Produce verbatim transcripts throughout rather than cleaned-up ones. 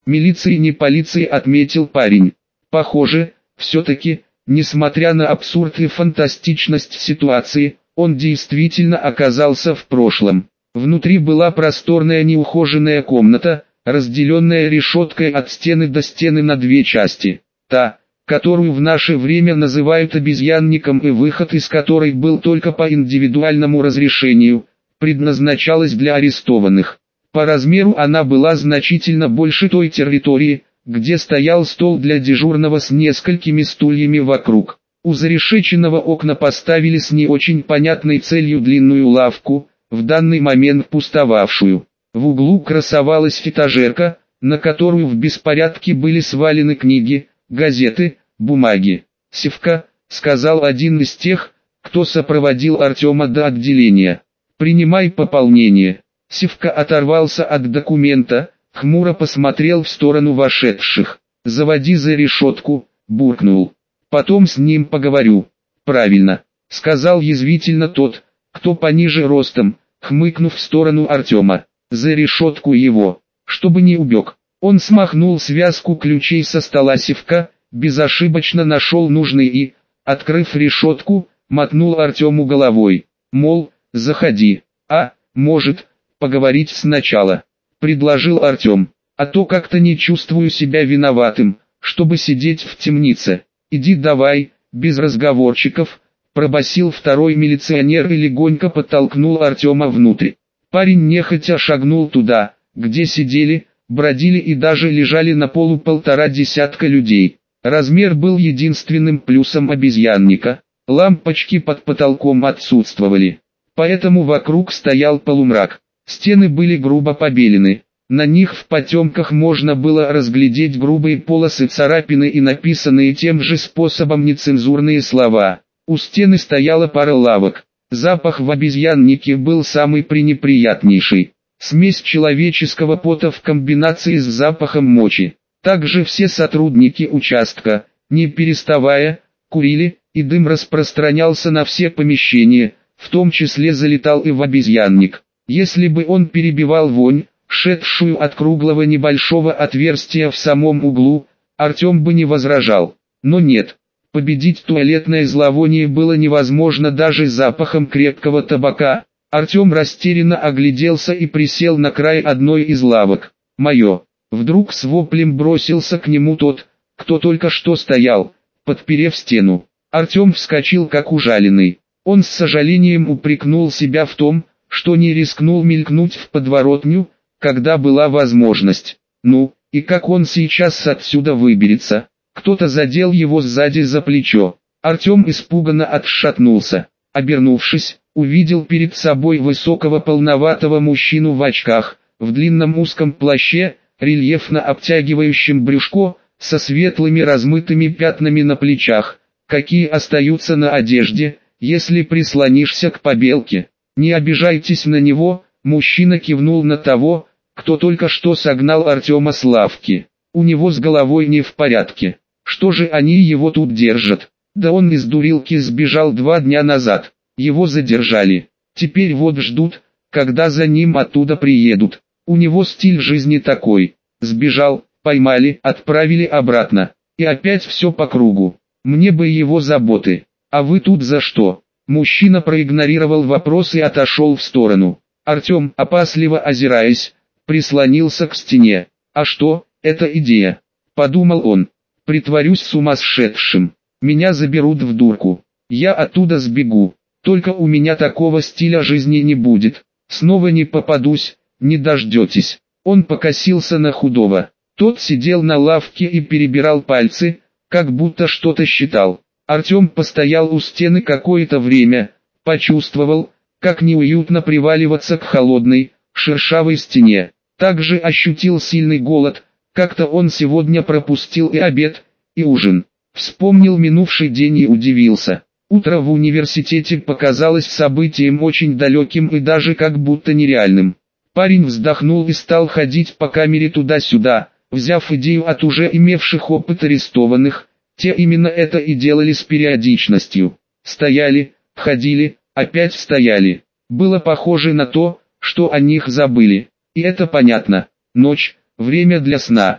Милиции не полиции, отметил парень. Похоже, все-таки, несмотря на абсурд и фантастичность ситуации, он действительно оказался в прошлом. Внутри была просторная неухоженная комната, разделенная решеткой от стены до стены на две части. Та, которую в наше время называют обезьянником и выход из которой был только по индивидуальному разрешению, предназначалась для арестованных. По размеру она была значительно больше той территории, где стоял стол для дежурного с несколькими стульями вокруг. У зарешеченного окна поставили с не очень понятной целью длинную лавку, в данный момент пустовавшую. В углу красовалась этажерка, на которую в беспорядке были свалены книги, газеты, бумаги. «Севка», — сказал один из тех, кто сопроводил Артема до отделения. «Принимай пополнение». Севка оторвался от документа, хмуро посмотрел в сторону вошедших. «Заводи за решетку», — буркнул. «Потом с ним поговорю». «Правильно», — сказал язвительно тот, кто пониже ростом, хмыкнув в сторону Артема. «За решетку его, чтобы не убег». Он смахнул связку ключей со стола Севка, безошибочно нашел нужный и, открыв решетку, мотнул Артему головой. Мол, заходи. «А, может, поговорить сначала», — предложил Артем. «А то как-то не чувствую себя виноватым, чтобы сидеть в темнице». «Иди давай, без разговорчиков», — пробасил второй милиционер и легонько подтолкнул Артема внутрь. Парень нехотя шагнул туда, где сидели, бродили и даже лежали на полу полтора десятка людей. Размер был единственным плюсом обезьянника. Лампочки под потолком отсутствовали. Поэтому вокруг стоял полумрак. Стены были грубо побелены. На них в потемках можно было разглядеть грубые полосы царапины и написанные тем же способом нецензурные слова. У стены стояла пара лавок. Запах в обезьяннике был самый пренеприятнейший. Смесь человеческого пота в комбинации с запахом мочи. Также все сотрудники участка, не переставая, курили, и дым распространялся на все помещения, в том числе залетал и в обезьянник. Если бы он перебивал вонь, шедшую от круглого небольшого отверстия в самом углу, Артем бы не возражал. Но нет, победить туалетное зловоние было невозможно даже запахом крепкого табака. Артем растерянно огляделся и присел на край одной из лавок. «Мое!» Вдруг с воплем бросился к нему тот, кто только что стоял, подперев стену. Артем вскочил как ужаленный. Он с сожалением упрекнул себя в том, что не рискнул мелькнуть в подворотню, когда была возможность. Ну, и как он сейчас отсюда выберется? Кто-то задел его сзади за плечо. Артем испуганно отшатнулся. Обернувшись, увидел перед собой высокого полноватого мужчину в очках, в длинном узком плаще, рельефно обтягивающем брюшко, со светлыми размытыми пятнами на плечах, какие остаются на одежде, если прислонишься к побелке. «Не обижайтесь на него», — мужчина кивнул на того, кто только что согнал Артема с лавки. «У него с головой не в порядке. Что же они его тут держат? Да он из дурилки сбежал два дня назад. Его задержали. Теперь вот ждут, когда за ним оттуда приедут. У него стиль жизни такой. Сбежал, поймали, отправили обратно. И опять все по кругу. Мне бы его заботы. А вы тут за что?» Мужчина проигнорировал вопрос и отошел в сторону. Артем, опасливо озираясь, прислонился к стене. «А что, это идея?» – подумал он. «Притворюсь сумасшедшим. Меня заберут в дурку. Я оттуда сбегу. Только у меня такого стиля жизни не будет. Снова не попадусь, не дождетесь». Он покосился на худого. Тот сидел на лавке и перебирал пальцы, как будто что-то считал. Артем постоял у стены какое-то время, почувствовал, как неуютно приваливаться к холодной, шершавой стене. Также ощутил сильный голод, как-то он сегодня пропустил и обед, и ужин. Вспомнил минувший день и удивился. Утро в университете показалось событием очень далеким и даже как будто нереальным. Парень вздохнул и стал ходить по камере туда-сюда, взяв идею от уже имевших опыт арестованных. Те именно это и делали с периодичностью. Стояли, ходили, опять стояли. Было похоже на то, что о них забыли. И это понятно. Ночь, время для сна.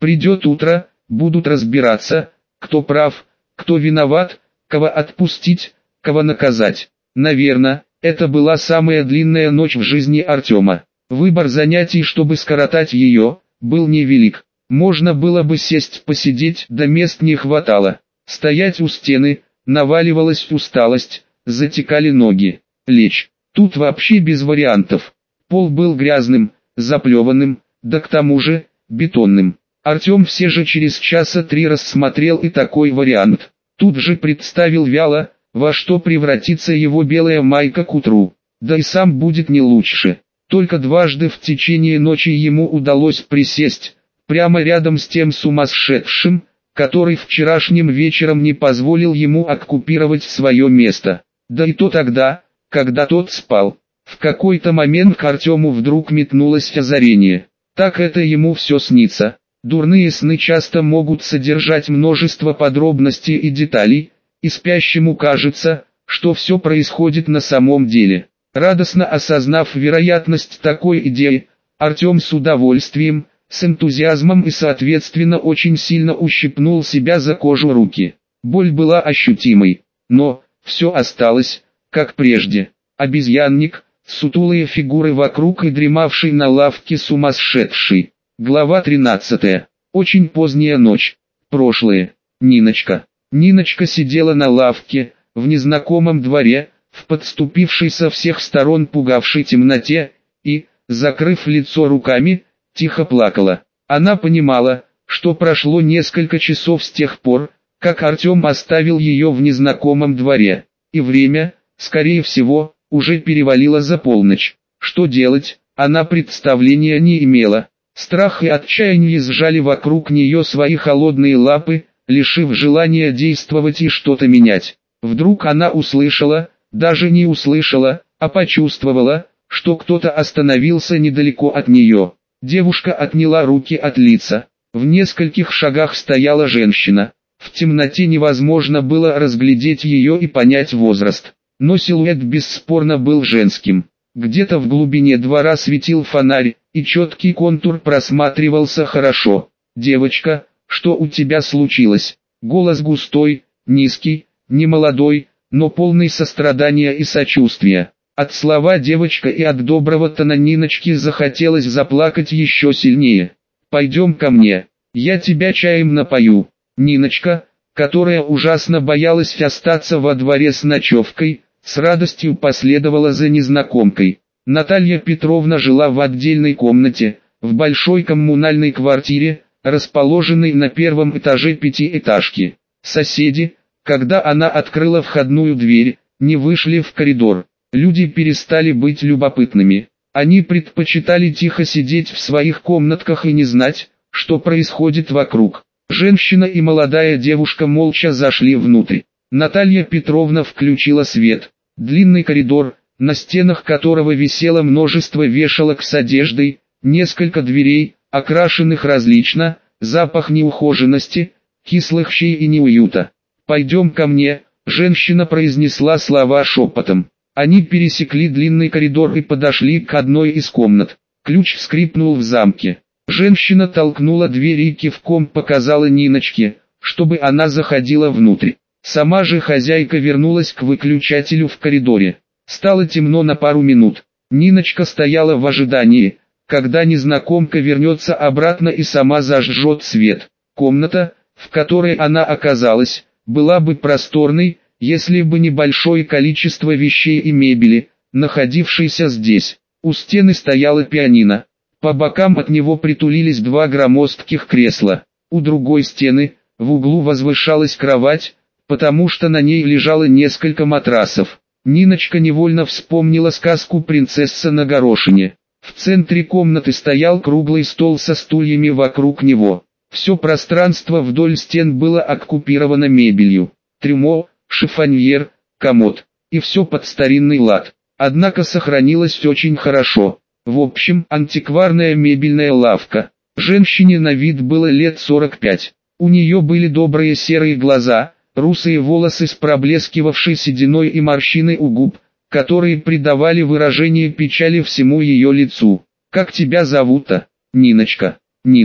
Придет утро, будут разбираться, кто прав, кто виноват, кого отпустить, кого наказать. Наверное, это была самая длинная ночь в жизни Артема. Выбор занятий, чтобы скоротать ее, был невелик. Можно было бы сесть посидеть, да мест не хватало. Стоять у стены, наваливалась усталость, затекали ноги. Лечь. Тут вообще без вариантов. Пол был грязным, заплеванным, да к тому же, бетонным. Артем все же через часа три рассмотрел и такой вариант. Тут же представил вяло, во что превратится его белая майка к утру. Да и сам будет не лучше. Только дважды в течение ночи ему удалось присесть, прямо рядом с тем сумасшедшим, который вчерашним вечером не позволил ему оккупировать свое место. Да и то тогда, когда тот спал. В какой-то момент к Артему вдруг метнулось озарение. Так это ему все снится. Дурные сны часто могут содержать множество подробностей и деталей, и спящему кажется, что все происходит на самом деле. Радостно осознав вероятность такой идеи, Артем с удовольствием, с энтузиазмом и соответственно очень сильно ущипнул себя за кожу руки. Боль была ощутимой, но все осталось, как прежде. Обезьянник, сутулые фигуры вокруг и дремавший на лавке сумасшедший. Глава тринадцатая. Очень поздняя ночь. Прошлое. Ниночка. Ниночка сидела на лавке, в незнакомом дворе, в подступившей со всех сторон пугавшей темноте, и, закрыв лицо руками, тихо плакала. Она понимала, что прошло несколько часов с тех пор, как Артем оставил ее в незнакомом дворе, и время, скорее всего, уже перевалило за полночь. Что делать, она представления не имела. Страх и отчаяние сжали вокруг нее свои холодные лапы, лишив желания действовать и что-то менять. Вдруг она услышала, даже не услышала, а почувствовала, что кто-то остановился недалеко от нее. Девушка отняла руки от лица. В нескольких шагах стояла женщина. В темноте невозможно было разглядеть ее и понять возраст. Но силуэт бесспорно был женским. Где-то в глубине двора светил фонарь, и четкий контур просматривался хорошо. «Девочка, что у тебя случилось?» Голос густой, низкий, немолодой, но полный сострадания и сочувствия. От слова «девочка» и от доброго тона Ниночки захотелось заплакать еще сильнее. «Пойдем ко мне, я тебя чаем напою». Ниночка, которая ужасно боялась остаться во дворе с ночевкой, с радостью последовала за незнакомкой. Наталья Петровна жила в отдельной комнате, в большой коммунальной квартире, расположенной на первом этаже пятиэтажки. Соседи, когда она открыла входную дверь, не вышли в коридор. Люди перестали быть любопытными. Они предпочитали тихо сидеть в своих комнатках и не знать, что происходит вокруг. Женщина и молодая девушка молча зашли внутрь. Наталья Петровна включила свет. Длинный коридор, на стенах которого висело множество вешалок с одеждой, несколько дверей, окрашенных различно, запах неухоженности, кислых щей и неуюта. «Пойдем ко мне», — женщина произнесла слова шепотом. Они пересекли длинный коридор и подошли к одной из комнат. Ключ скрипнул в замке. Женщина толкнула дверь и кивком показала Ниночке, чтобы она заходила внутрь. Сама же хозяйка вернулась к выключателю в коридоре. Стало темно на пару минут. Ниночка стояла в ожидании, когда незнакомка вернется обратно и сама зажжет свет. Комната, в которой она оказалась, была бы просторной, если бы небольшое количество вещей и мебели, находившейся здесь. У стены стояла пианино. По бокам от него притулились два громоздких кресла. У другой стены, в углу возвышалась кровать, потому что на ней лежало несколько матрасов. Ниночка невольно вспомнила сказку «Принцесса на горошине». В центре комнаты стоял круглый стол со стульями вокруг него. Все пространство вдоль стен было оккупировано мебелью. Трюмо, шифоньер, комод. И все под старинный лад. Однако сохранилось очень хорошо. В общем, антикварная мебельная лавка. Женщине на вид было лет сорок пять. У нее были добрые серые глаза, русые волосы с проблескивавшей сединой и морщиной у губ, которые придавали выражение печали всему ее лицу. «Как тебя зовут-то?» «Ниночка». «Нина.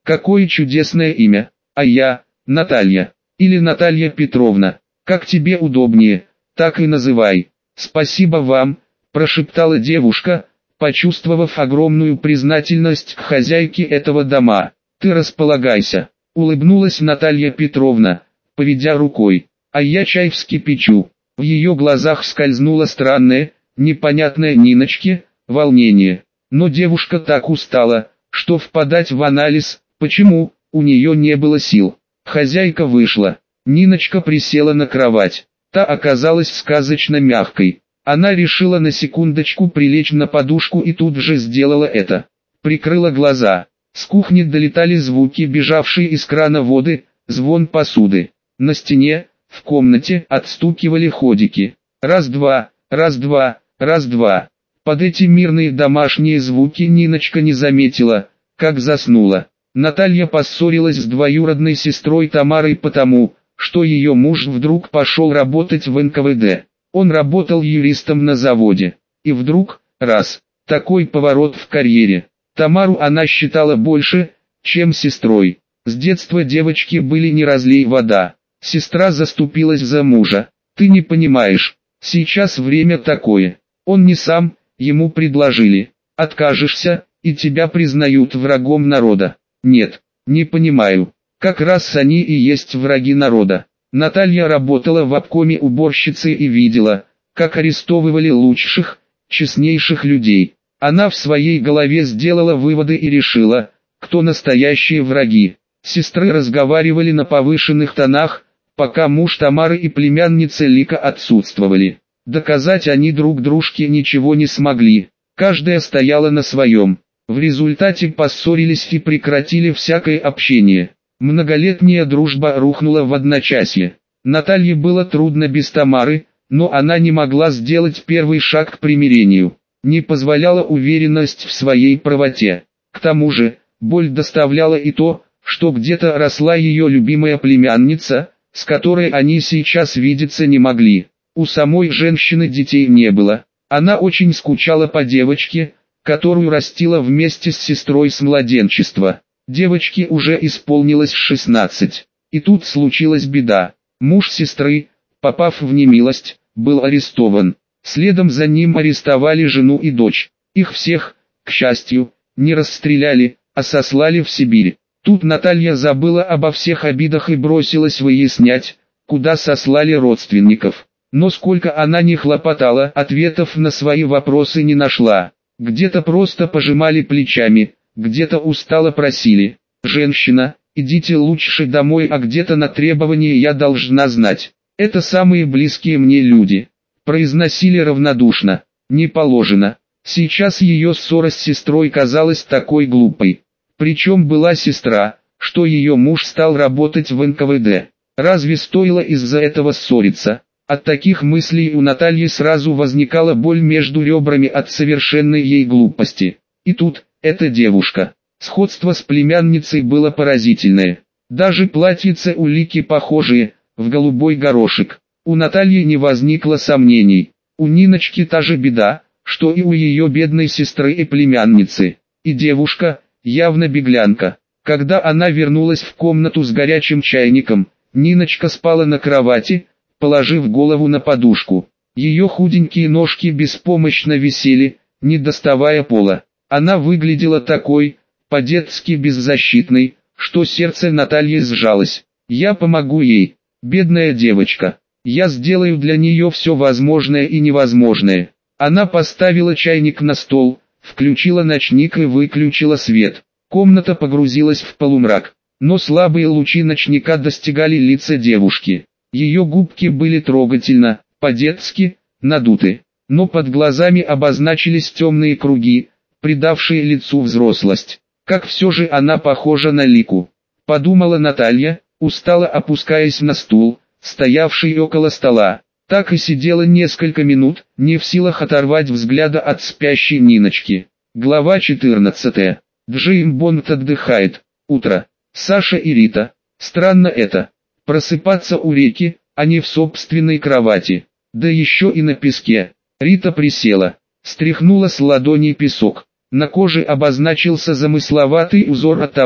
Какое чудесное имя. А я, Наталья. Или Наталья Петровна. Как тебе удобнее, так и называй. Спасибо вам, прошептала девушка, почувствовав огромную признательность к хозяйке этого дома. Ты располагайся, улыбнулась Наталья Петровна, поведя рукой. А я чай вскипячу. В ее глазах скользнуло странное, непонятное Ниночке, волнение. Но девушка так устала, что впадать в анализ, почему, у нее не было сил. Хозяйка вышла. Ниночка присела на кровать. Та оказалась сказочно мягкой. Она решила на секундочку прилечь на подушку и тут же сделала это. Прикрыла глаза. С кухни долетали звуки, бежавшие из крана воды, звон посуды. На стене, в комнате, отстукивали ходики. Раз-два, раз-два, раз-два. Под эти мирные домашние звуки Ниночка не заметила, как заснула. Наталья поссорилась с двоюродной сестрой Тамарой потому, что ее муж вдруг пошел работать в эн ка вэ дэ. Он работал юристом на заводе. И вдруг, раз, такой поворот в карьере. Тамару она считала больше, чем сестрой. С детства девочки были не разлей вода. Сестра заступилась за мужа. Ты не понимаешь, сейчас время такое. Он не сам, ему предложили. Откажешься, и тебя признают врагом народа. Нет, не понимаю. Как раз они и есть враги народа. Наталья работала в обкоме уборщицей и видела, как арестовывали лучших, честнейших людей. Она в своей голове сделала выводы и решила, кто настоящие враги. Сестры разговаривали на повышенных тонах, пока муж Тамары и племянница Лика отсутствовали. Доказать они друг дружке ничего не смогли. Каждая стояла на своем. В результате поссорились и прекратили всякое общение. Многолетняя дружба рухнула в одночасье. Наталье было трудно без Тамары, но она не могла сделать первый шаг к примирению. Не позволяла уверенность в своей правоте. К тому же, боль доставляла и то, что где-то росла ее любимая племянница, с которой они сейчас видеться не могли. У самой женщины детей не было. Она очень скучала по девочке, которую растила вместе с сестрой с младенчества. Девочке уже исполнилось шестнадцать. И тут случилась беда. Муж сестры, попав в немилость, был арестован. Следом за ним арестовали жену и дочь. Их всех, к счастью, не расстреляли, а сослали в Сибирь. Тут Наталья забыла обо всех обидах и бросилась выяснять, куда сослали родственников. Но сколько она ни хлопотала, ответов на свои вопросы не нашла. Где-то просто пожимали плечами, где-то устало просили: «Женщина, идите лучше домой», а где-то на требование «я должна знать». «Это самые близкие мне люди», произносили равнодушно. «Не положено». Сейчас ее ссора с сестрой казалась такой глупой. Причем была сестра, что ее муж стал работать в эн ка вэ дэ. Разве стоило из-за этого ссориться? От таких мыслей у Натальи сразу возникала боль между ребрами от совершенной ей глупости. И тут, эта девушка. Сходство с племянницей было поразительное. Даже платьице у Лики похожие, в голубой горошек. У Натальи не возникло сомнений. У Ниночки та же беда, что и у ее бедной сестры и племянницы. И девушка, явно беглянка. Когда она вернулась в комнату с горячим чайником, Ниночка спала на кровати, положив голову на подушку. Ее худенькие ножки беспомощно висели, не доставая пола. Она выглядела такой, по-детски беззащитной, что сердце Натальи сжалось. «Я помогу ей, бедная девочка. Я сделаю для нее все возможное и невозможное». Она поставила чайник на стол, включила ночник и выключила свет. Комната погрузилась в полумрак, но слабые лучи ночника достигали лица девушки. Ее губки были трогательно, по-детски, надуты, но под глазами обозначились темные круги, придавшие лицу взрослость. Как все же она похожа на Лику, подумала Наталья, устало опускаясь на стул, стоявший около стола. Так и сидела несколько минут, не в силах оторвать взгляда от спящей Ниночки. Глава четырнадцатая. Джейм Бонд отдыхает. Утро. Саша и Рита. Странно это. Просыпаться у реки, а не в собственной кровати. Да еще и на песке. Рита присела, стряхнула с ладони песок. На коже обозначился замысловатый узор от того,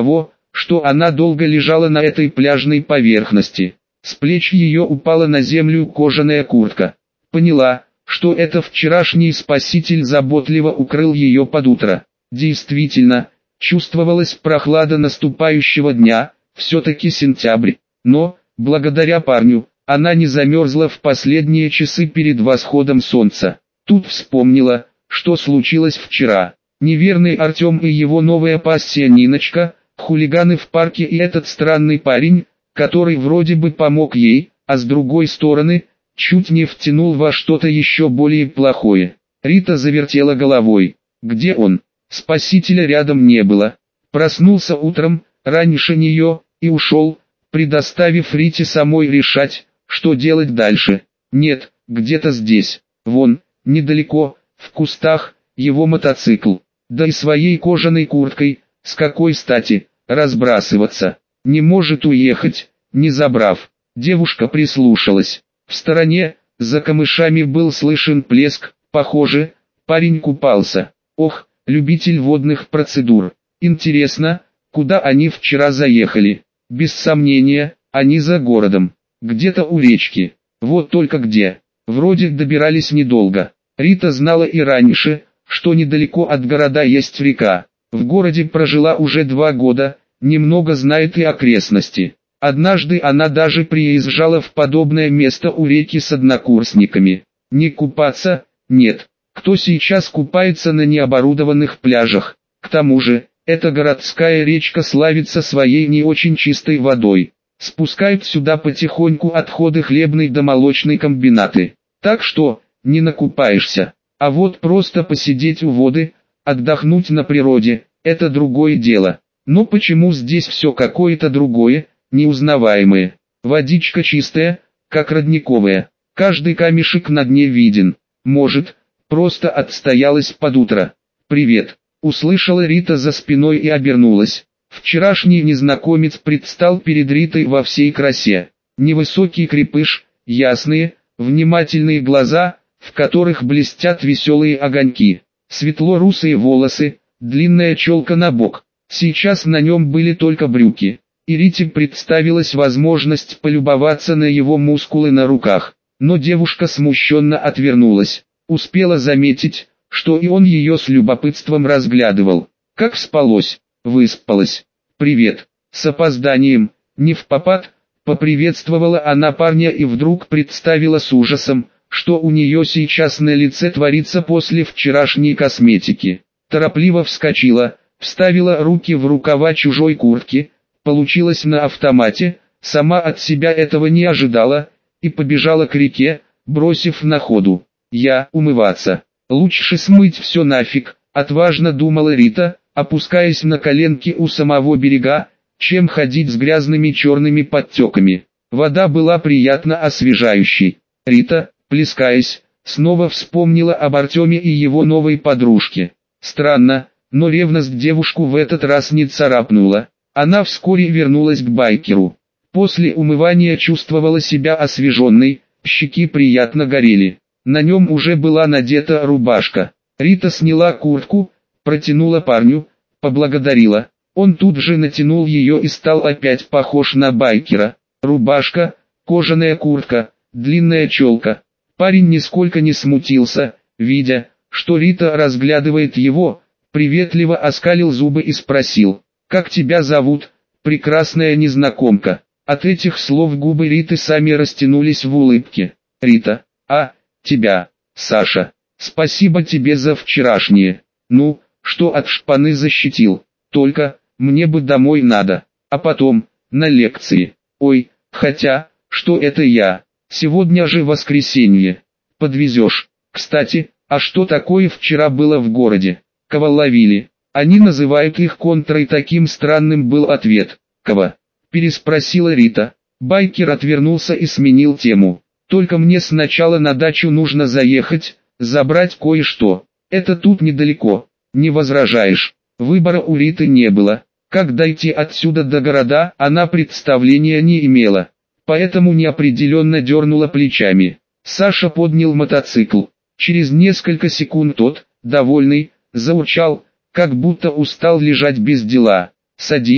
что она долго лежала на этой пляжной поверхности. С плеч ее упала на землю кожаная куртка. Поняла, что это вчерашний спаситель заботливо укрыл ее под утро. Действительно, чувствовалась прохлада наступающего дня, все-таки сентябрь. Но, благодаря парню, она не замерзла в последние часы перед восходом солнца. Тут вспомнила, что случилось вчера. Неверный Артем и его новая пассия Ниночка, хулиганы в парке и этот странный парень, который вроде бы помог ей, а с другой стороны, чуть не втянул во что-то еще более плохое. Рита завертела головой. Где он? Спасителя рядом не было. Проснулся утром, раньше нее, и ушел, предоставив Рите самой решать, что делать дальше. Нет, где-то здесь, вон, недалеко, в кустах, его мотоцикл. Да и своей кожаной курткой, с какой стати, разбрасываться. Не может уехать, не забрав. Девушка прислушалась. В стороне, за камышами был слышен плеск, похоже, парень купался. Ох, любитель водных процедур. Интересно, куда они вчера заехали? Без сомнения, они за городом. Где-то у речки. Вот только где. Вроде добирались недолго. Рита знала и раньше, что недалеко от города есть река. В городе прожила уже два года, немного знает и окрестности. Однажды она даже приезжала в подобное место у реки с однокурсниками. Не купаться? Нет. Кто сейчас купается на необорудованных пляжах? К тому же, эта городская речка славится своей не очень чистой водой. Спускают сюда потихоньку отходы хлебной да молочной комбинаты. Так что, не накупаешься. А вот просто посидеть у воды, отдохнуть на природе, это другое дело. Но почему здесь все какое-то другое, неузнаваемое? Водичка чистая, как родниковая. Каждый камешек на дне виден. Может, просто отстоялась под утро. «Привет», — услышала Рита за спиной и обернулась. Вчерашний незнакомец предстал перед Ритой во всей красе. Невысокий крепыш, ясные, внимательные глаза, в которых блестят веселые огоньки, светло-русые волосы, длинная челка на бок. Сейчас на нем были только брюки, и Рите представилась возможность полюбоваться на его мускулы на руках. Но девушка смущенно отвернулась. Успела заметить, что и он ее с любопытством разглядывал. Как спалось? Выспалась. «Привет». С опозданием, не впопад, поприветствовала она парня и вдруг представила с ужасом, что у нее сейчас на лице творится после вчерашней косметики. Торопливо вскочила, вставила руки в рукава чужой куртки, получилось на автомате, сама от себя этого не ожидала, и побежала к реке, бросив на ходу: «Я умываться. Лучше смыть все нафиг», отважно думала Рита, опускаясь на коленки у самого берега, чем ходить с грязными черными подтеками. Вода была приятно освежающей. Рита, плескаясь, снова вспомнила об Артеме и его новой подружке. Странно, но ревность девушку в этот раз не царапнула. Она вскоре вернулась к байкеру. После умывания чувствовала себя освеженной, щеки приятно горели. На нем уже была надета рубашка. Рита сняла куртку, протянула парню, поблагодарила. Он тут же натянул ее и стал опять похож на байкера. Рубашка, кожаная куртка, длинная челка. Парень нисколько не смутился, видя, что Рита разглядывает его, приветливо оскалил зубы и спросил: «Как тебя зовут, прекрасная незнакомка?» От этих слов губы Риты сами растянулись в улыбке. «Рита, а, тебя, Саша, спасибо тебе за вчерашнее. Ну, что от шпаны защитил, только, мне бы домой надо, а потом, на лекции. Ой, хотя, что это я, сегодня же воскресенье, подвезешь. Кстати, а что такое вчера было в городе? Кого ловили?» «Они называют их контрой», таким странным был ответ. «Кого?» — переспросила Рита. Байкер отвернулся и сменил тему. «Только мне сначала на дачу нужно заехать, забрать кое-что. Это тут недалеко, не возражаешь?» Выбора у Риты не было. Как дойти отсюда до города, она представления не имела. Поэтому неопределенно дернула плечами. Саша поднял мотоцикл. Через несколько секунд тот, довольный, заурчал, как будто устал лежать без дела. «Садись»,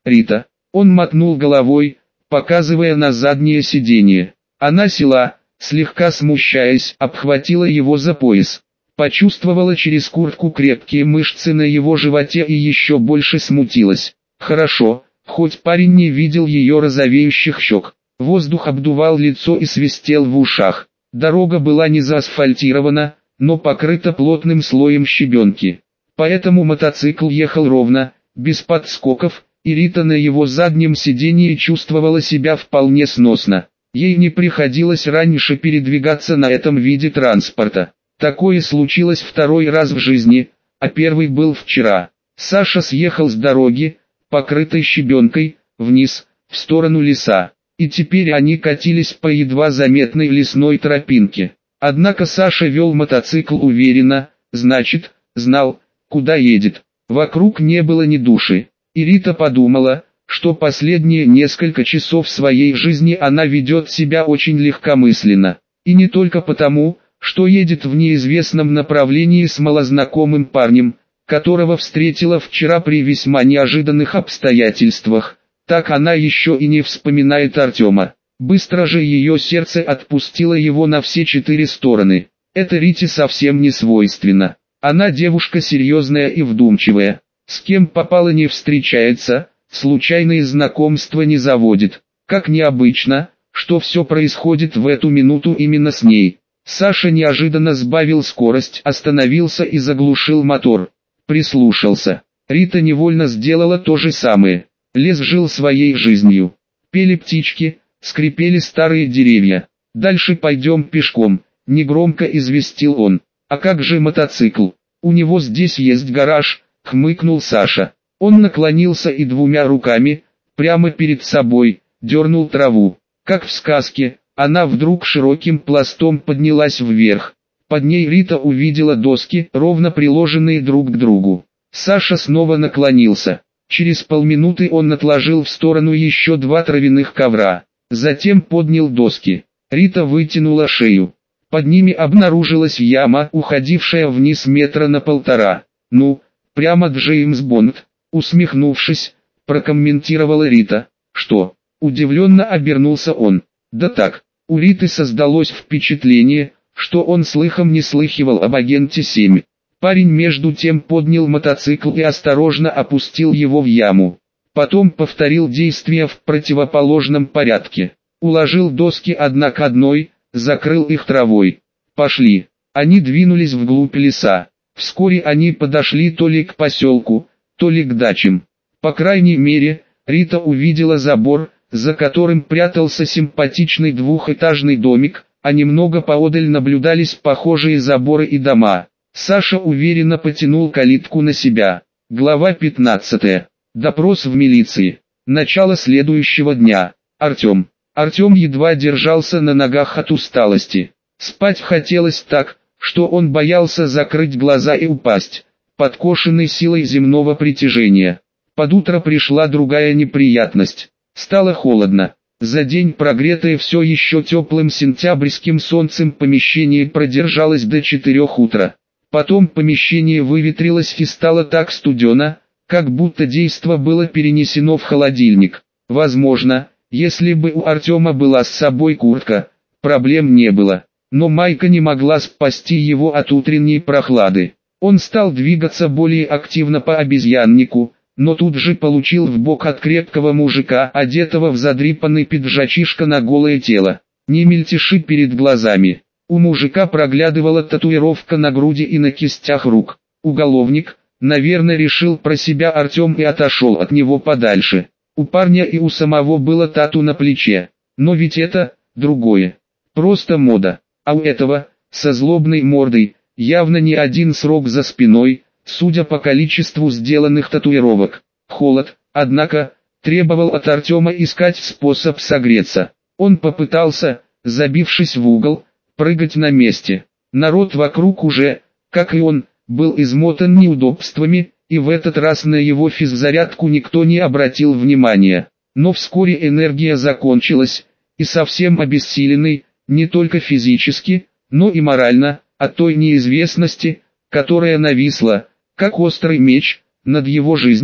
Рита. Он мотнул головой, показывая на заднее сиденье. Она села, слегка смущаясь, обхватила его за пояс. Почувствовала через куртку крепкие мышцы на его животе и еще больше смутилась. Хорошо, хоть парень не видел ее розовеющих щек. Воздух обдувал лицо и свистел в ушах. Дорога была не заасфальтирована, но покрыта плотным слоем щебенки. Поэтому мотоцикл ехал ровно, без подскоков, и Рита на его заднем сиденье чувствовала себя вполне сносно. Ей не приходилось раньше передвигаться на этом виде транспорта. Такое случилось второй раз в жизни, а первый был вчера. Саша съехал с дороги, покрытой щебенкой, вниз, в сторону леса. И теперь они катились по едва заметной лесной тропинке. Однако Саша вел мотоцикл уверенно, значит, знал, куда едет. Вокруг не было ни души. И Рита подумала, что последние несколько часов своей жизни она ведет себя очень легкомысленно. И не только потому, что едет в неизвестном направлении с малознакомым парнем, которого встретила вчера при весьма неожиданных обстоятельствах. Так она еще и не вспоминает Артема. Быстро же ее сердце отпустило его на все четыре стороны. Это Рите совсем не свойственно. Она девушка серьезная и вдумчивая. С кем попало не встречается, случайные знакомства не заводит. Как необычно, что все происходит в эту минуту именно с ней. Саша неожиданно сбавил скорость, остановился и заглушил мотор. Прислушался. Рита невольно сделала то же самое. Лес жил своей жизнью. Пели птички, скрипели старые деревья. «Дальше пойдем пешком», — негромко известил он. «А как же мотоцикл? У него здесь есть гараж», — хмыкнул Саша. Он наклонился и двумя руками, прямо перед собой, дернул траву. Как в сказке, она вдруг широким пластом поднялась вверх. Под ней Рита увидела доски, ровно приложенные друг к другу. Саша снова наклонился. Через полминуты он отложил в сторону еще два травяных ковра. Затем поднял доски. Рита вытянула шею. Под ними обнаружилась яма, уходившая вниз метра на полтора. «Ну, прямо Джеймс Бонд», — усмехнувшись, прокомментировала Рита. «Что?» — удивленно обернулся он. «Да так». У Риты создалось впечатление, что он слыхом не слыхивал об агенте семь. Парень между тем поднял мотоцикл и осторожно опустил его в яму. Потом повторил действия в противоположном порядке. Уложил доски одна к одной, закрыл их травой. «Пошли». Они двинулись вглубь леса. Вскоре они подошли то ли к поселку, то ли к дачам. По крайней мере, Рита увидела забор, за которым прятался симпатичный двухэтажный домик, а немного поодаль наблюдались похожие заборы и дома. Саша уверенно потянул калитку на себя. Глава пятнадцатая. Допрос в милиции. Начало следующего дня. Артем. Артем едва держался на ногах от усталости. Спать хотелось так, что он боялся закрыть глаза и упасть, подкошенный силой земного притяжения. Под утро пришла другая неприятность. Стало холодно. За день прогретое все еще теплым сентябрьским солнцем помещение продержалось до четырех утра. Потом помещение выветрилось и стало так студено, как будто действо было перенесено в холодильник. Возможно, если бы у Артема была с собой куртка, проблем не было. Но майка не могла спасти его от утренней прохлады. Он стал двигаться более активно по обезьяннику, но тут же получил в бок от крепкого мужика, одетого в задрипанный пиджачишко на голое тело. Не мельтеши перед глазами. У мужика проглядывала татуировка на груди и на кистях рук. Уголовник, наверное, решил про себя Артем и отошел от него подальше. У парня и у самого было тату на плече. Но ведь это, другое. Просто мода. А у этого, со злобной мордой, явно не один срок за спиной, судя по количеству сделанных татуировок. Холод, однако, требовал от Артема искать способ согреться. Он попытался, забившись в угол, прыгать на месте. Народ вокруг уже, как и он, был измотан неудобствами, и в этот раз на его физзарядку никто не обратил внимания. Но вскоре энергия закончилась, и совсем обессиленный, не только физически, но и морально, от той неизвестности, которая нависла, как острый меч, над его жизнью,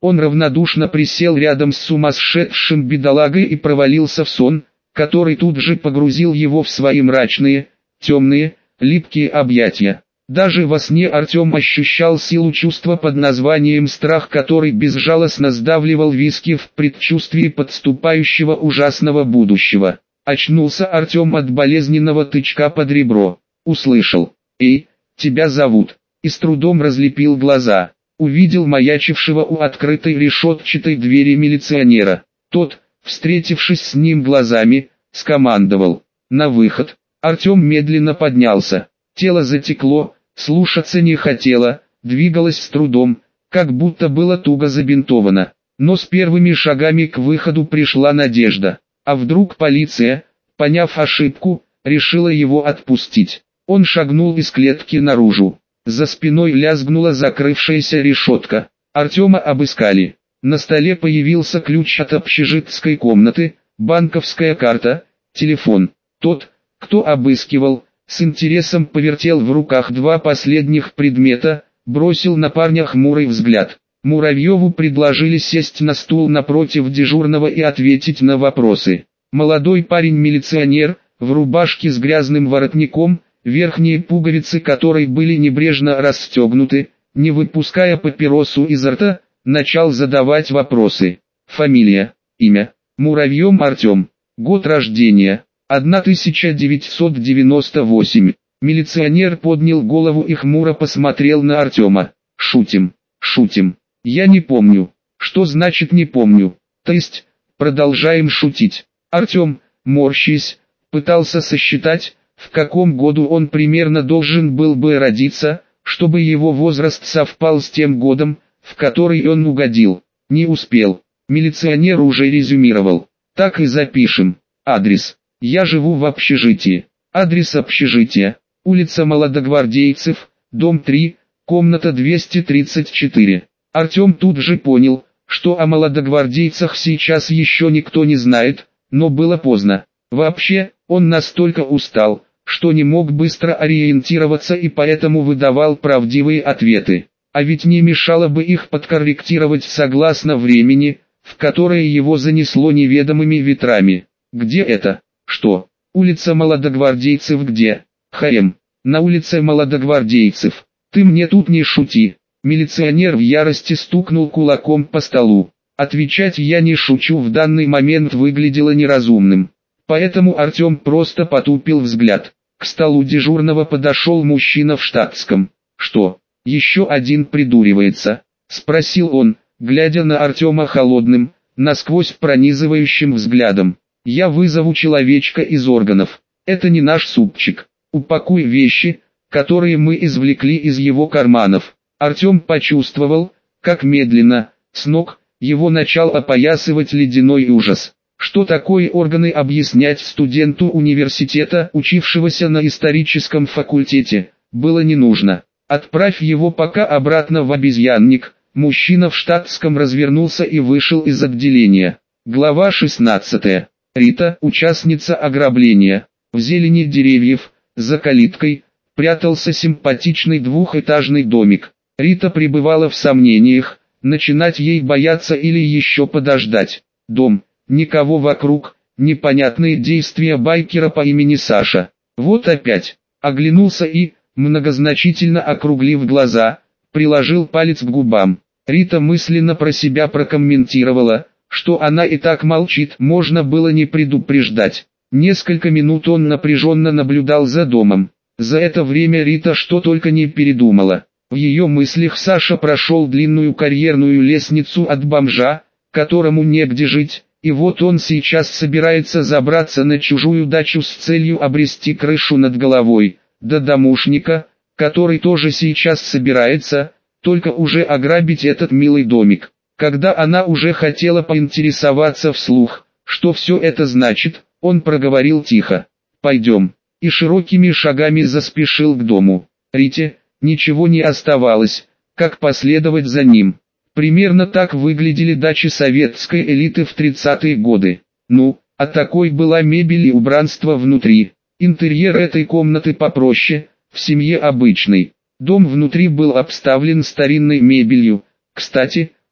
Он равнодушно присел рядом с сумасшедшим бедолагой и провалился в сон, который тут же погрузил его в свои мрачные, темные, липкие объятия. Даже во сне Артем ощущал силу чувства под названием страх, который безжалостно сдавливал виски в предчувствии подступающего ужасного будущего. Очнулся Артем от болезненного тычка под ребро. Услышал: «Эй, тебя зовут», и с трудом разлепил глаза. Увидел маячившего у открытой решетчатой двери милиционера. Тот, встретившись с ним глазами, скомандовал: «На выход». Артем медленно поднялся. Тело затекло, слушаться не хотело, двигалось с трудом, как будто было туго забинтовано. Но с первыми шагами к выходу пришла надежда. А вдруг полиция, поняв ошибку, решила его отпустить? Он шагнул из клетки наружу. За спиной лязгнула закрывшаяся решетка. Артема обыскали. На столе появился ключ от общежитской комнаты, банковская карта, телефон. Тот, кто обыскивал, с интересом повертел в руках два последних предмета, бросил на парня хмурый взгляд. Муравьеву предложили сесть на стул напротив дежурного и ответить на вопросы. Молодой парень-милиционер, в рубашке с грязным воротником, верхние пуговицы которой были небрежно расстегнуты, не выпуская папиросу изо рта, начал задавать вопросы. Фамилия, имя: Муравьев Артем. Год рождения: тысяча девятьсот девяносто восемь. Милиционер поднял голову и хмуро посмотрел на Артема. Шутим, шутим. Я не помню. Что значит не помню? То есть, продолжаем шутить. Артем, морщись, пытался сосчитать, в каком году он примерно должен был бы родиться, чтобы его возраст совпал с тем годом, в который он угодил. Не успел. Милиционер уже резюмировал. Так и запишем. Адрес: я живу в общежитии. Адрес общежития: улица Молодогвардейцев, дом три, комната двести тридцать четыре. Артем тут же понял, что о молодогвардейцах сейчас еще никто не знает, но было поздно. Вообще, он настолько устал, что не мог быстро ориентироваться и поэтому выдавал правдивые ответы. А ведь не мешало бы их подкорректировать согласно времени, в которое его занесло неведомыми ветрами. Где это? Что? Улица Молодогвардейцев где? ХМ. На улице Молодогвардейцев. Ты мне тут не шути. Милиционер в ярости стукнул кулаком по столу. Отвечать «я не шучу» в данный момент выглядело неразумным. Поэтому Артем просто потупил взгляд. К столу дежурного подошел мужчина в штатском. «Что, еще один придуривается?» — спросил он, глядя на Артема холодным, насквозь пронизывающим взглядом. «Я вызову человечка из органов. Это не наш супчик. Упакуй вещи, которые мы извлекли из его карманов». Артем почувствовал, как медленно, с ног, его начал опоясывать ледяной ужас. Что такое органы, объяснять студенту университета, учившегося на историческом факультете, было не нужно. Отправь его пока обратно в обезьянник. Мужчина в штатском развернулся и вышел из отделения. Глава шестнадцатая. Рита, участница ограбления. В зелени деревьев, за калиткой, прятался симпатичный двухэтажный домик. Рита пребывала в сомнениях, начинать ей бояться или еще подождать. Дом, никого вокруг, непонятные действия байкера по имени Саша. Вот опять. Оглянулся и, многозначительно округлив глаза, приложил палец к губам. Рита мысленно про себя прокомментировала, что она и так молчит, можно было не предупреждать. Несколько минут он напряженно наблюдал за домом. За это время Рита что только не передумала. В ее мыслях Саша прошел длинную карьерную лестницу от бомжа, которому негде жить, и вот он сейчас собирается забраться на чужую дачу с целью обрести крышу над головой, до домушника, который тоже сейчас собирается, только уже ограбить этот милый домик. Когда она уже хотела поинтересоваться вслух, что все это значит, он проговорил тихо: «Пойдем», и широкими шагами заспешил к дому. Рите ничего не оставалось, как последовать за ним. Примерно так выглядели дачи советской элиты в тридцатые годы. Ну, а такой была мебель и убранство внутри. Интерьер этой комнаты попроще, в семье обычный. Дом внутри был обставлен старинной мебелью. Кстати,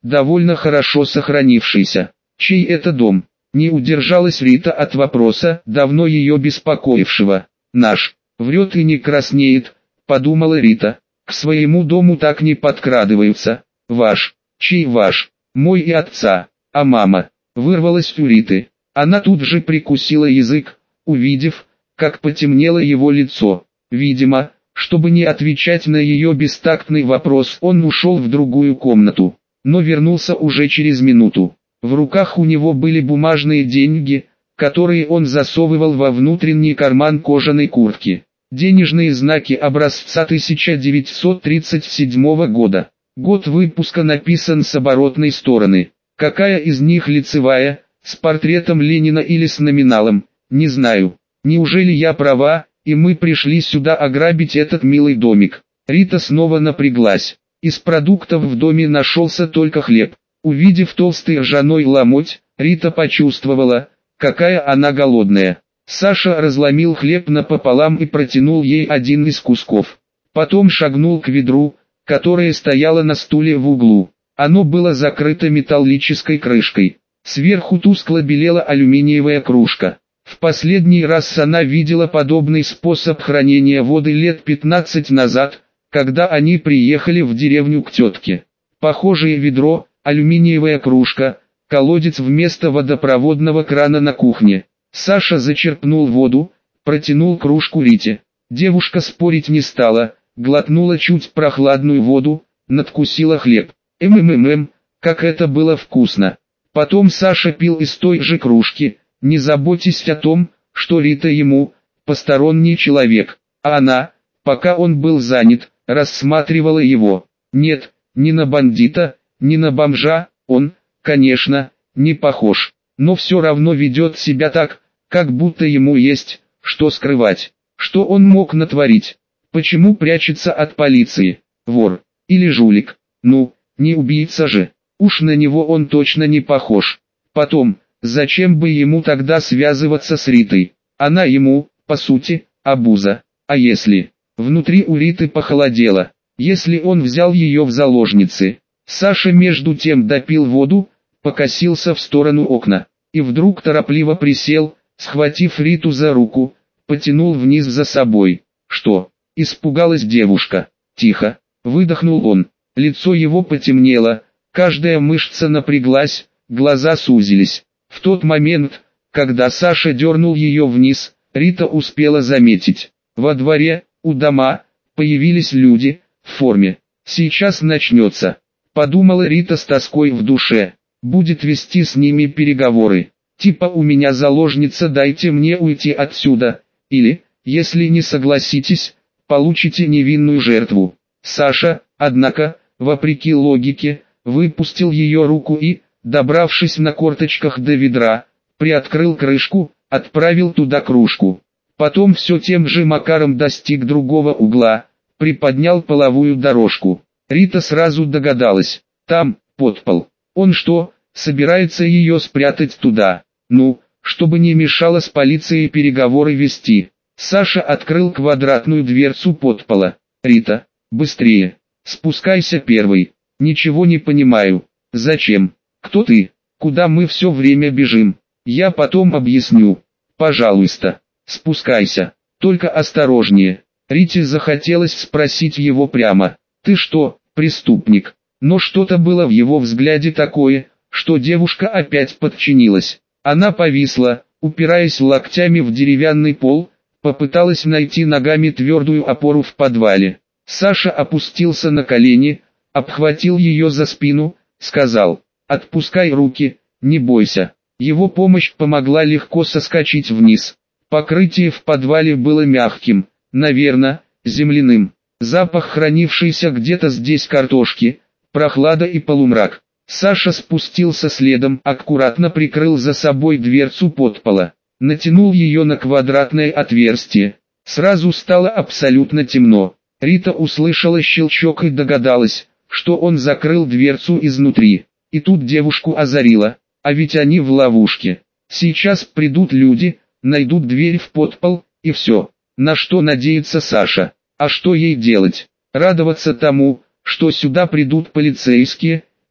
довольно хорошо сохранившийся. Чей это дом? Не удержалась Рита от вопроса, давно ее беспокоившего. Наш. Врет и не краснеет, подумала Рита. К своему дому так не подкрадываются. Ваш. Чей ваш? Мой и отца. А мама? Вырвалась у Риты. Она тут же прикусила язык, увидев, как потемнело его лицо. Видимо, чтобы не отвечать на ее бестактный вопрос, он ушел в другую комнату, но вернулся уже через минуту. В руках у него были бумажные деньги, которые он засовывал во внутренний карман кожаной куртки. Денежные знаки образца тысяча девятьсот тридцать седьмого года. Год выпуска написан с оборотной стороны. Какая из них лицевая, с портретом Ленина или с номиналом, не знаю. Неужели я права, и мы пришли сюда ограбить этот милый домик? Рита снова напряглась. Из продуктов в доме нашелся только хлеб. Увидев толстый ржаной ломоть, Рита почувствовала, какая она голодная. Саша разломил хлеб напополам и протянул ей один из кусков. Потом шагнул к ведру, которое стояло на стуле в углу. Оно было закрыто металлической крышкой. Сверху тускло белела алюминиевая кружка. В последний раз она видела подобный способ хранения воды лет пятнадцать назад, когда они приехали в деревню к тетке. Похожее ведро, алюминиевая кружка, колодец вместо водопроводного крана на кухне. Саша зачерпнул воду, протянул кружку Рите. Девушка спорить не стала, глотнула чуть прохладную воду, надкусила хлеб. Ммм, как это было вкусно. Потом Саша пил из той же кружки, не заботясь о том, что Рита ему, посторонний человек, а она, пока он был занят, рассматривала его. Нет, не на бандита, не на бомжа, он, конечно, не похож, но все равно ведет себя так, как будто ему есть, что скрывать. Что он мог натворить? Почему прячется от полиции? Вор или жулик? Ну, не убийца же. Уж на него он точно не похож. Потом, зачем бы ему тогда связываться с Ритой? Она ему, по сути, обуза. А если? Внутри у Риты похолодело. Если он взял ее в заложницы? Саша между тем допил воду, покосился в сторону окна. И вдруг торопливо присел, схватив Риту за руку, потянул вниз за собой. Что? Испугалась девушка. Тихо, выдохнул он. Лицо его потемнело, каждая мышца напряглась, глаза сузились. В тот момент, когда Саша дернул ее вниз, Рита успела заметить. Во дворе, у дома, появились люди, в форме. Сейчас начнется, подумала Рита с тоской в душе. Будет вести с ними переговоры. Типа у меня заложница, дайте мне уйти отсюда. Или, если не согласитесь, получите невинную жертву. Саша, однако, вопреки логике, выпустил ее руку и, добравшись на корточках до ведра, приоткрыл крышку, отправил туда кружку. Потом все тем же макаром достиг другого угла, приподнял половую дорожку. Рита сразу догадалась, там, подпол. Он что, собирается ее спрятать туда? Ну, чтобы не мешало с полицией переговоры вести. Саша открыл квадратную дверцу подпола. Рита, быстрее, спускайся первой. Ничего не понимаю. Зачем? Кто ты? Куда мы все время бежим? Я потом объясню. Пожалуйста, спускайся. Только осторожнее. Рите захотелось спросить его прямо. Ты что, преступник? Но что-то было в его взгляде такое, что девушка опять подчинилась. Она повисла, упираясь локтями в деревянный пол, попыталась найти ногами твердую опору в подвале. Саша опустился на колени, обхватил ее за спину, сказал: «Отпускай руки, не бойся». Его помощь помогла легко соскочить вниз. Покрытие в подвале было мягким, наверное, земляным. Запах хранившейся где-то здесь картошки, прохлада и полумрак. Саша спустился следом, аккуратно прикрыл за собой дверцу подпола, натянул ее на квадратное отверстие. Сразу стало абсолютно темно. Рита услышала щелчок и догадалась, что он закрыл дверцу изнутри. И тут девушку озарило, а ведь они в ловушке. Сейчас придут люди, найдут дверь в подпол, и все. На что надеется Саша? А что ей делать? Радоваться тому, что сюда придут полицейские,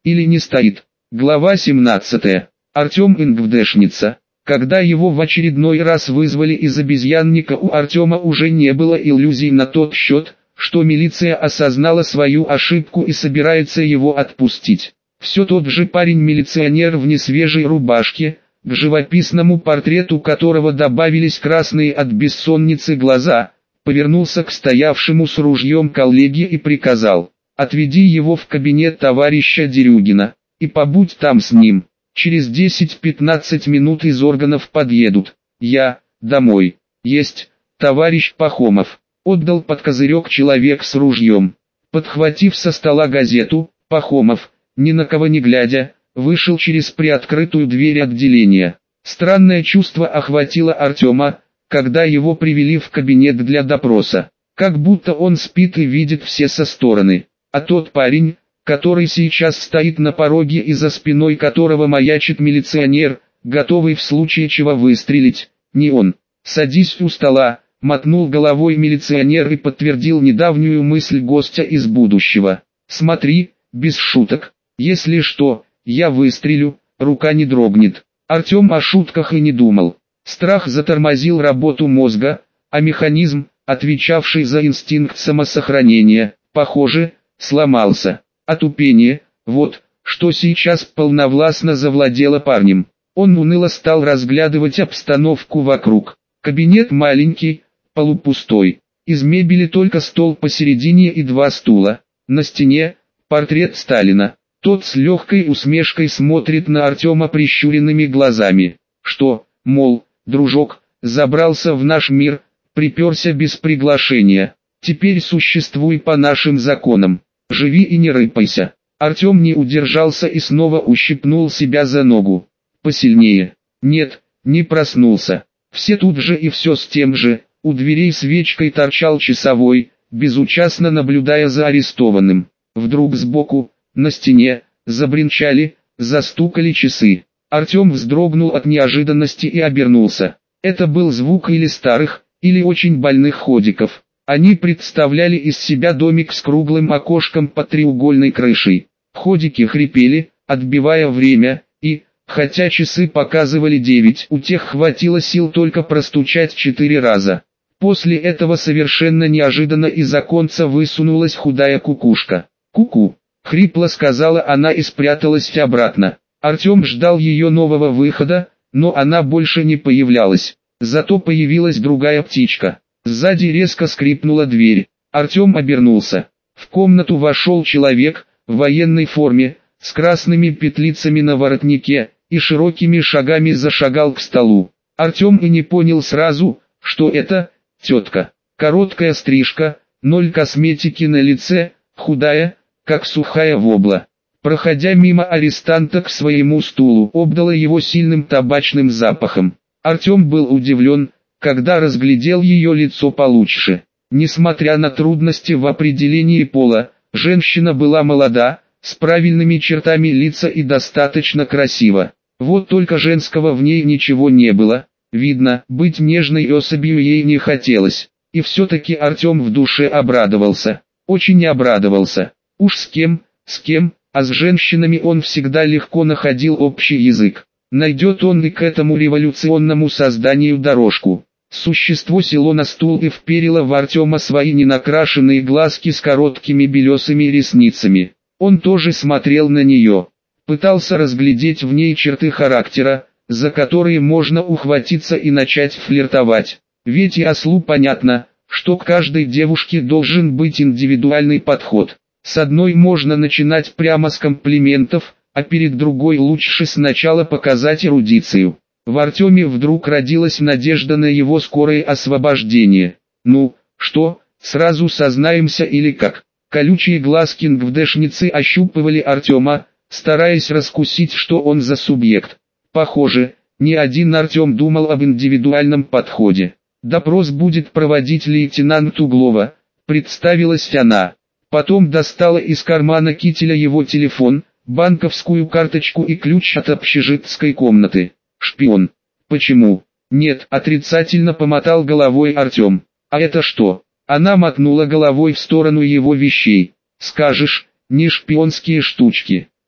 или не стоит. Глава семнадцатая. Артем НКВДшница. Когда его в очередной раз вызвали из обезьянника, у Артема уже не было иллюзий на тот счет, что милиция осознала свою ошибку и собирается его отпустить. Все тот же парень-милиционер в несвежей рубашке, к живописному портрету которого добавились красные от бессонницы глаза, повернулся к стоявшему с ружьем коллеге и приказал: «Отведи его в кабинет товарища Дерюгина, и побудь там с ним. Через десять-пятнадцать минут из органов подъедут. Я, домой. Есть, товарищ Пахомов», — отдал под козырек человек с ружьем. Подхватив со стола газету, Пахомов, ни на кого не глядя, вышел через приоткрытую дверь отделения. Странное чувство охватило Артема, когда его привели в кабинет для допроса. Как будто он спит и видит все со стороны. А тот парень, который сейчас стоит на пороге и за спиной которого маячит милиционер, готовый в случае чего выстрелить, не он. «Садись у стола», — мотнул головой милиционер и подтвердил недавнюю мысль гостя из будущего. «Смотри, без шуток, если что, я выстрелю, рука не дрогнет». Артем о шутках и не думал. Страх затормозил работу мозга, а механизм, отвечавший за инстинкт самосохранения, похоже, сломался. Отупение, вот, что сейчас полновластно завладело парнем. Он уныло стал разглядывать обстановку вокруг. Кабинет маленький, полупустой. Из мебели только стол посередине и два стула. На стене портрет Сталина. Тот с легкой усмешкой смотрит на Артема прищуренными глазами. Что, мол, дружок, забрался в наш мир, приперся без приглашения. Теперь существуй по нашим законам. Живи и не рыпайся. Артем не удержался и снова ущипнул себя за ногу. Посильнее. Нет, не проснулся. Все тут же и все с тем же. У дверей свечкой торчал часовой, безучастно наблюдая за арестованным. Вдруг сбоку, на стене, забринчали, застукали часы. Артем вздрогнул от неожиданности и обернулся. Это был звук или старых, или очень больных ходиков. Они представляли из себя домик с круглым окошком под треугольной крышей. Ходики хрипели, отбивая время, и, хотя часы показывали девять, у тех хватило сил только простучать четыре раза. После этого совершенно неожиданно из оконца высунулась худая кукушка. «Ку-ку», — хрипло сказала она и спряталась обратно. Артем ждал ее нового выхода, но она больше не появлялась. Зато появилась другая птичка. Сзади резко скрипнула дверь. Артем обернулся. В комнату вошел человек, в военной форме, с красными петлицами на воротнике, и широкими шагами зашагал к столу. Артем и не понял сразу, что это тетка. Короткая стрижка, ноль косметики на лице, худая, как сухая вобла. Проходя мимо арестанта к своему стулу, обдала его сильным табачным запахом. Артем был удивлен, когда разглядел ее лицо получше. Несмотря на трудности в определении пола, женщина была молода, с правильными чертами лица и достаточно красива. Вот только женского в ней ничего не было. Видно, быть нежной особью ей не хотелось. И все-таки Артем в душе обрадовался. Очень обрадовался. Уж с кем, с кем, а с женщинами он всегда легко находил общий язык. Найдет он и к этому революционному созданию дорожку. Существо село на стул и вперило в Артема свои ненакрашенные глазки с короткими белесыми ресницами. Он тоже смотрел на нее. Пытался разглядеть в ней черты характера, за которые можно ухватиться и начать флиртовать. Ведь и ослу понятно, что к каждой девушке должен быть индивидуальный подход. С одной можно начинать прямо с комплиментов, а перед другой лучше сначала показать эрудицию. В Артеме вдруг родилась надежда на его скорое освобождение. Ну, что, сразу сознаемся или как? Колючие глазки НКВДшницы ощупывали Артема, стараясь раскусить, что он за субъект. Похоже, не один Артем думал об индивидуальном подходе. Допрос будет проводить лейтенант Углова, представилась она. Потом достала из кармана кителя его телефон, банковскую карточку и ключ от общежитской комнаты. Шпион. Почему? Нет, отрицательно помотал головой Артем. А это что? Она мотнула головой в сторону его вещей. Скажешь, не шпионские штучки.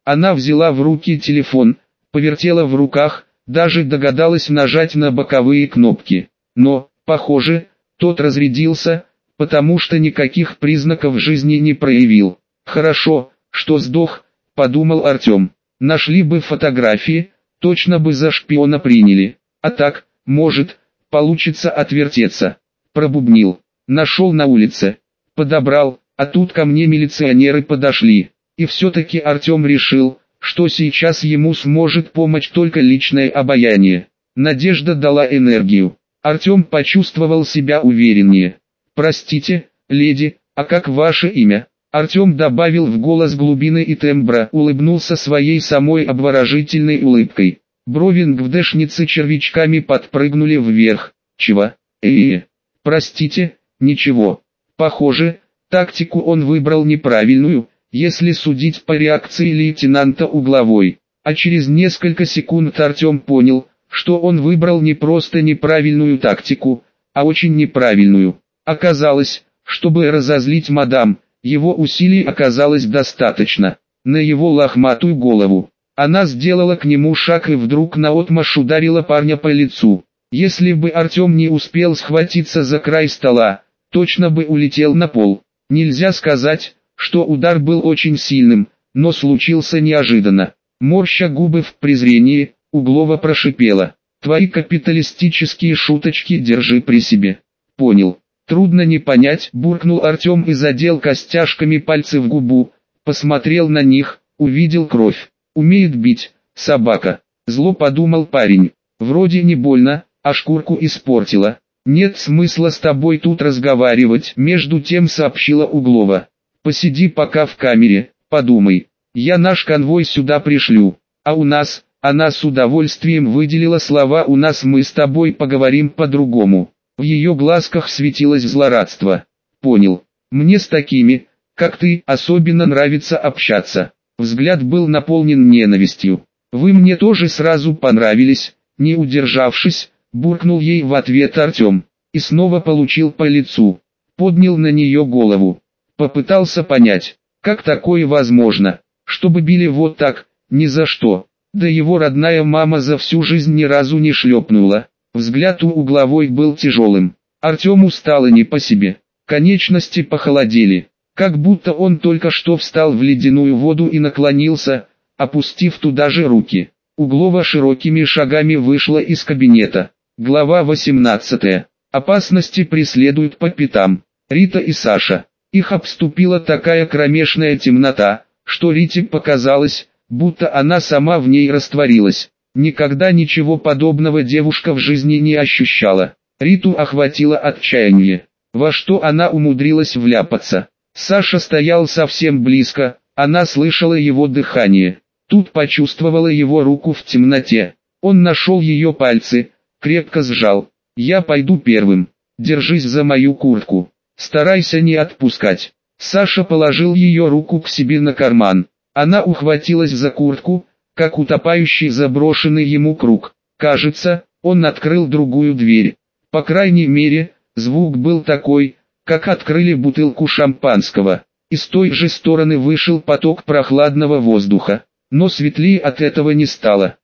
Она взяла в руки телефон, повертела в руках, даже догадалась нажать на боковые кнопки. Но, похоже, тот разрядился, потому что никаких признаков жизни не проявил. «Хорошо, что сдох», — подумал Артем. «Нашли бы фотографии, точно бы за шпиона приняли. А так, может, получится отвертеться». Пробубнил. Нашел на улице. Подобрал, а тут ко мне милиционеры подошли. И все-таки Артем решил, что сейчас ему сможет помочь только личное обаяние. Надежда дала энергию. Артем почувствовал себя увереннее. «Простите, леди, а как ваше имя?» Артем добавил в голос глубины и тембра, улыбнулся своей самой обворожительной улыбкой. Брови нгвдэшницы червячками подпрыгнули вверх. «Чего? Э-э-э. Простите, ничего. Похоже, тактику он выбрал неправильную, если судить по реакции лейтенанта Угловой. А через несколько секунд Артем понял, что он выбрал не просто неправильную тактику, а очень неправильную. Оказалось, чтобы разозлить мадам, его усилий оказалось достаточно. На его лохматую голову. Она сделала к нему шаг и вдруг наотмашь ударила парня по лицу. Если бы Артем не успел схватиться за край стола, точно бы улетел на пол. Нельзя сказать, что удар был очень сильным, но случился неожиданно. Морща губы в презрении, Углова прошипела: «Твои капиталистические шуточки держи при себе». «Понял. Трудно не понять», — буркнул Артем и задел костяшками пальцев губу, посмотрел на них, увидел кровь. «Умеет бить, собака», — зло подумал парень. «Вроде не больно, а шкурку испортила. Нет смысла с тобой тут разговаривать», — между тем сообщила Углова. «Посиди пока в камере, подумай. Я наш конвой сюда пришлю. А у нас...» Она с удовольствием выделила слова «у нас, мы с тобой поговорим по-другому». В ее глазках светилось злорадство. «Понял. Мне с такими, как ты, особенно нравится общаться». Взгляд был наполнен ненавистью. «Вы мне тоже сразу понравились», — не удержавшись, буркнул ей в ответ Артем. И снова получил по лицу. Поднял на нее голову. Попытался понять, как такое возможно, чтобы били вот так, ни за что. Да его родная мама за всю жизнь ни разу не шлепнула. Взгляд у Угловой был тяжелым. Артему стало не по себе. Конечности похолодели. Как будто он только что встал в ледяную воду и наклонился, опустив туда же руки. Углова широкими шагами вышла из кабинета. Глава восемнадцатая. Опасности преследуют по пятам. Рита и Саша. Их обступила такая кромешная темнота, что Рите показалось, будто она сама в ней растворилась. Никогда ничего подобного девушка в жизни не ощущала. Риту охватило отчаяние. Во что она умудрилась вляпаться? Саша стоял совсем близко, она слышала его дыхание. Тут почувствовала его руку в темноте. Он нашел ее пальцы, крепко сжал. «Я пойду первым. Держись за мою куртку. Старайся не отпускать». Саша положил ее руку к себе на карман. Она ухватилась за куртку, как утопающий заброшенный ему круг. Кажется, он открыл другую дверь. По крайней мере, звук был такой, как открыли бутылку шампанского. И с той же стороны вышел поток прохладного воздуха. Но светлее от этого не стало.